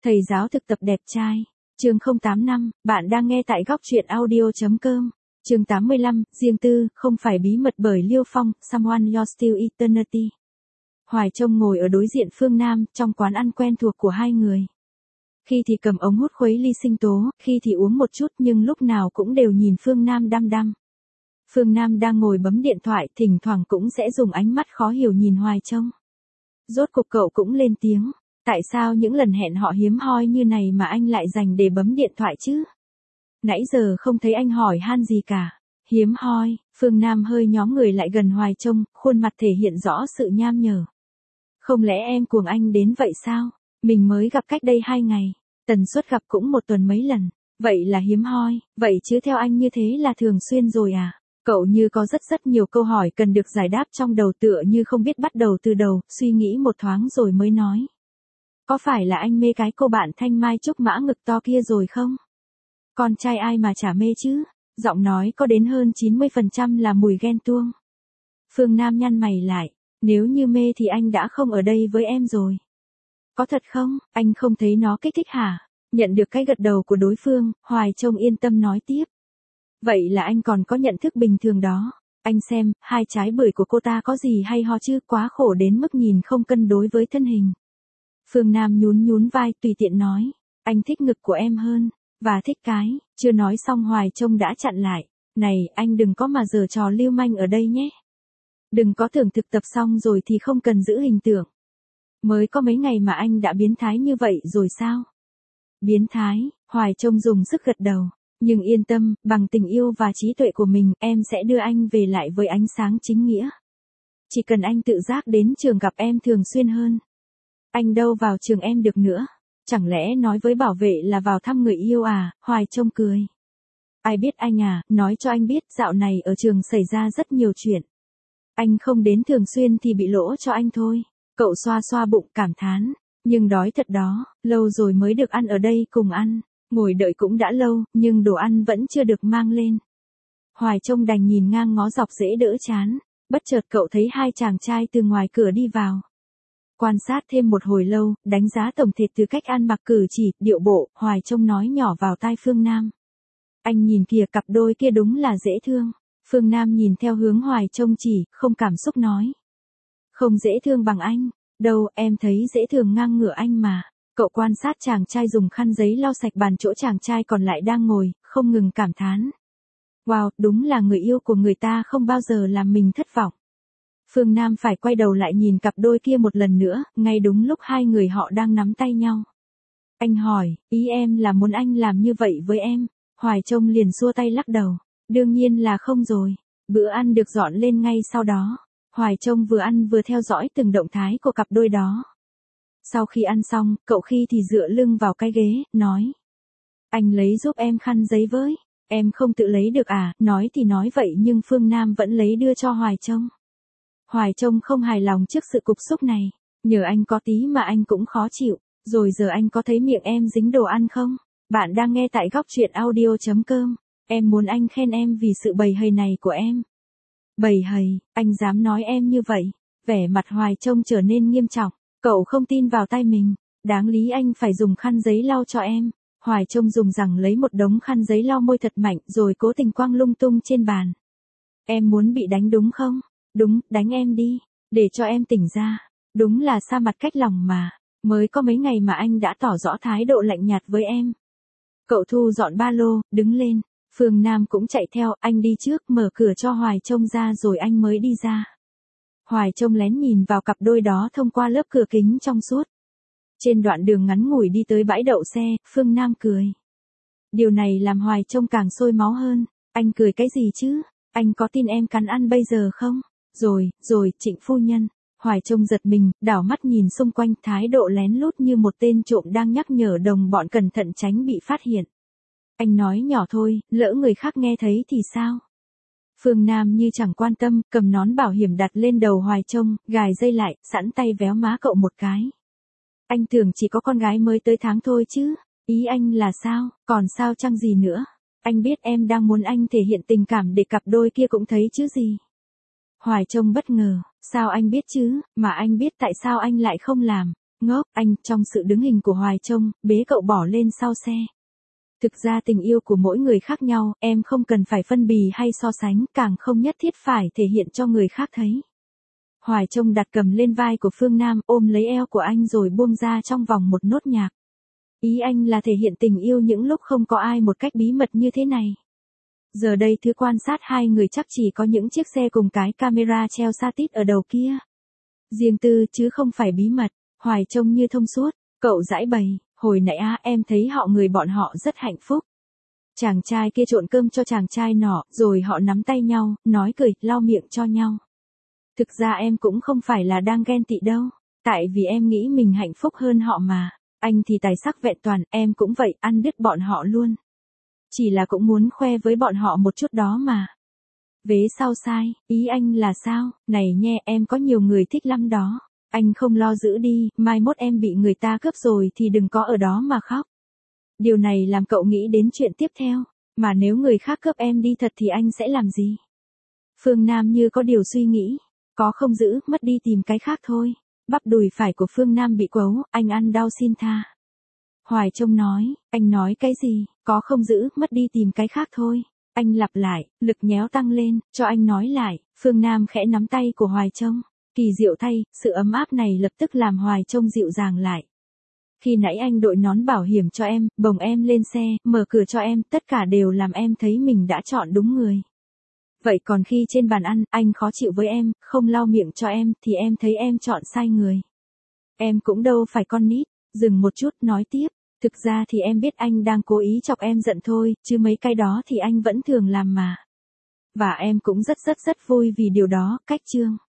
Thầy giáo thực tập đẹp trai. Chương 085, bạn đang nghe tại góc truyện audio.com. Chương 85, riêng tư, không phải bí mật bởi Liêu Phong, Someone You're Still Eternity. Hoài Trông ngồi ở đối diện Phương Nam, trong quán ăn quen thuộc của hai người. Khi thì cầm ống hút khuấy ly sinh tố, khi thì uống một chút nhưng lúc nào cũng đều nhìn Phương Nam đăm đăm. Phương Nam đang ngồi bấm điện thoại, thỉnh thoảng cũng sẽ dùng ánh mắt khó hiểu nhìn Hoài Trông. Rốt cuộc cậu cũng lên tiếng. Tại sao những lần hẹn họ hiếm hoi như này mà anh lại dành để bấm điện thoại chứ? Nãy giờ không thấy anh hỏi han gì cả. Hiếm hoi, Phương Nam hơi nhóm người lại gần Hoài Trông, khuôn mặt thể hiện rõ sự nham nhở. Không lẽ em cuồng anh đến vậy sao? Mình mới gặp cách đây 2 ngày. Tần suất gặp cũng 1 tuần mấy lần. Vậy là hiếm hoi, vậy chứ theo anh như thế là thường xuyên rồi à? Cậu như có rất nhiều câu hỏi cần được giải đáp trong đầu tựa như không biết bắt đầu từ đầu, suy nghĩ một thoáng rồi mới nói. Có phải là anh mê cái cô bạn thanh mai trúc mã ngực to kia rồi không? Con trai ai mà chả mê chứ? Giọng nói có đến hơn 90% là mùi ghen tuông. Phương Nam nhăn mày lại. Nếu như mê thì anh đã không ở đây với em rồi. Có thật không? Anh không thấy nó kích thích hả? Nhận được cái gật đầu của đối phương, Hoài Trông yên tâm nói tiếp. Vậy là anh còn có nhận thức bình thường đó. Anh xem, 2 trái bưởi của cô ta có gì hay ho chứ, quá khổ đến mức nhìn không cân đối với thân hình. Phương Nam nhún vai tùy tiện nói. Anh thích ngực của em hơn. Và thích cái. Chưa nói xong Hoài Trông đã chặn lại. Này, anh đừng có mà giở trò lưu manh ở đây nhé. Đừng có tưởng thực tập xong rồi thì không cần giữ hình tượng. Mới có mấy ngày mà anh đã biến thái như vậy rồi sao? Biến thái, Hoài Trông dùng sức gật đầu. Nhưng yên tâm, bằng tình yêu và trí tuệ của mình, em sẽ đưa anh về lại với ánh sáng chính nghĩa. Chỉ cần anh tự giác đến trường gặp em thường xuyên hơn. Anh đâu vào trường em được nữa. Chẳng lẽ nói với bảo vệ là vào thăm người yêu à? Hoài Trông cười. Ai biết anh à, nói cho anh biết dạo này ở trường xảy ra rất nhiều chuyện. Anh không đến thường xuyên thì bị lỗ cho anh thôi. Cậu xoa bụng cảm thán. Nhưng đói thật đó, lâu rồi mới được ăn ở đây cùng ăn. Ngồi đợi cũng đã lâu, nhưng đồ ăn vẫn chưa được mang lên. Hoài Trông đành nhìn ngang ngó dọc dễ đỡ chán. Bất chợt cậu thấy 2 chàng trai từ ngoài cửa đi vào. Quan sát thêm một hồi lâu, đánh giá tổng thể từ cách ăn mặc cử chỉ, điệu bộ, Hoài Trông nói nhỏ vào tai Phương Nam. Anh nhìn kìa, cặp đôi kia đúng là dễ thương. Phương Nam nhìn theo hướng Hoài Trông chỉ, không cảm xúc nói. Không dễ thương bằng anh. Đâu, em thấy dễ thương ngang ngửa anh mà. Cậu quan sát chàng trai dùng khăn giấy lau sạch bàn chỗ chàng trai còn lại đang ngồi, không ngừng cảm thán. Wow, đúng là người yêu của người ta không bao giờ làm mình thất vọng. Phương Nam phải quay đầu lại nhìn cặp đôi kia một lần nữa, ngay đúng lúc 2 người họ đang nắm tay nhau. Anh hỏi, ý em là muốn anh làm như vậy với em? Hoài Trông liền xua tay lắc đầu. Đương nhiên là không rồi. Bữa ăn được dọn lên ngay sau đó. Hoài Trông vừa ăn vừa theo dõi từng động thái của cặp đôi đó. Sau khi ăn xong, cậu khi thì dựa lưng vào cái ghế, nói. Anh lấy giúp em khăn giấy với. Em không tự lấy được à? Nói thì nói vậy nhưng Phương Nam vẫn lấy đưa cho Hoài Trông. Hoài Trông không hài lòng trước sự cục xúc này. Nhờ anh có tí mà anh cũng khó chịu. Rồi giờ anh có thấy miệng em dính đồ ăn không? Bạn đang nghe tại góc truyện audio.com. Em muốn anh khen em vì sự bầy hầy này của em. Bầy hầy, anh dám nói em như vậy. Vẻ mặt Hoài Trông trở nên nghiêm trọng. Cậu không tin vào tai mình. Đáng lý anh phải dùng khăn giấy lau cho em. Hoài Trông dùng rằng lấy một đống khăn giấy lau môi thật mạnh rồi cố tình quăng lung tung trên bàn. Em muốn bị đánh đúng không? Đúng, đánh em đi. Để cho em tỉnh ra. Đúng là xa mặt cách lòng mà. Mới có mấy ngày mà anh đã tỏ rõ thái độ lạnh nhạt với em. Cậu thu dọn ba lô, đứng lên. Phương Nam cũng chạy theo, anh đi trước mở cửa cho Hoài Trông ra rồi anh mới đi ra. Hoài Trông lén nhìn vào cặp đôi đó thông qua lớp cửa kính trong suốt. Trên đoạn đường ngắn ngủi đi tới bãi đậu xe, Phương Nam cười. Điều này làm Hoài Trông càng sôi máu hơn. Anh cười cái gì chứ? Anh có tin em cắn ăn bây giờ không? Rồi, Trịnh phu nhân. Hoài Trông giật mình, đảo mắt nhìn xung quanh, thái độ lén lút như một tên trộm đang nhắc nhở đồng bọn cẩn thận tránh bị phát hiện. Anh nói nhỏ thôi, lỡ người khác nghe thấy thì sao? Phương Nam như chẳng quan tâm, cầm nón bảo hiểm đặt lên đầu Hoài Trông, gài dây lại, sẵn tay véo má cậu một cái. Anh tưởng chỉ có con gái mới tới tháng thôi chứ. Ý anh là sao, còn sao chăng gì nữa? Anh biết em đang muốn anh thể hiện tình cảm để cặp đôi kia cũng thấy chứ gì. Hoài Trông bất ngờ, sao anh biết chứ, mà anh biết tại sao anh lại không làm. Ngốc, anh, trong sự đứng hình của Hoài Trông, bế cậu bỏ lên sau xe. Thực ra tình yêu của mỗi người khác nhau, em không cần phải phân bì hay so sánh, càng không nhất thiết phải thể hiện cho người khác thấy. Hoài Trông đặt cầm lên vai của Phương Nam, ôm lấy eo của anh rồi buông ra trong vòng một nốt nhạc. Ý anh là thể hiện tình yêu những lúc không có ai một cách bí mật như thế này. Giờ đây thứ quan sát hai người chắc chỉ có những chiếc xe cùng cái camera treo xa tít ở đầu kia. Riêng tư chứ không phải bí mật. Hoài Trông như thông suốt, cậu giải bày, hồi nãy em thấy bọn họ rất hạnh phúc. Chàng trai kia trộn cơm cho chàng trai nọ, rồi họ nắm tay nhau, nói cười, lau miệng cho nhau. Thực ra em cũng không phải là đang ghen tị đâu, tại vì em nghĩ mình hạnh phúc hơn họ mà. Anh thì tài sắc vẹn toàn, em cũng vậy, ăn đứt bọn họ luôn. Chỉ là cũng muốn khoe với bọn họ một chút đó mà. Vế sau sai, ý anh là sao? Này nhé, em có nhiều người thích lắm đó. Anh không lo giữ đi, mai mốt em bị người ta cướp rồi thì đừng có ở đó mà khóc. Điều này làm cậu nghĩ đến chuyện tiếp theo, mà nếu người khác cướp em đi thật thì anh sẽ làm gì? Phương Nam như có điều suy nghĩ, có không giữ, mất đi tìm cái khác thôi. Bắp đùi phải của Phương Nam bị quấu, anh ăn đau xin tha. Hoài Trông nói, anh nói cái gì, có không giữ, mất đi tìm cái khác thôi. Anh lặp lại, lực nhéo tăng lên, cho anh nói lại. Phương Nam khẽ nắm tay của Hoài Trông. Kỳ diệu thay, sự ấm áp này lập tức làm Hoài Trông dịu dàng lại. Khi nãy anh đội nón bảo hiểm cho em, bồng em lên xe, mở cửa cho em, tất cả đều làm em thấy mình đã chọn đúng người. Vậy còn khi trên bàn ăn, anh khó chịu với em, không lau miệng cho em, thì em thấy em chọn sai người. Em cũng đâu phải con nít. Dừng một chút, nói tiếp. Thực ra thì em biết anh đang cố ý chọc em giận thôi, chứ mấy cái đó thì anh vẫn thường làm mà. Và em cũng rất vui vì điều đó, cách chương.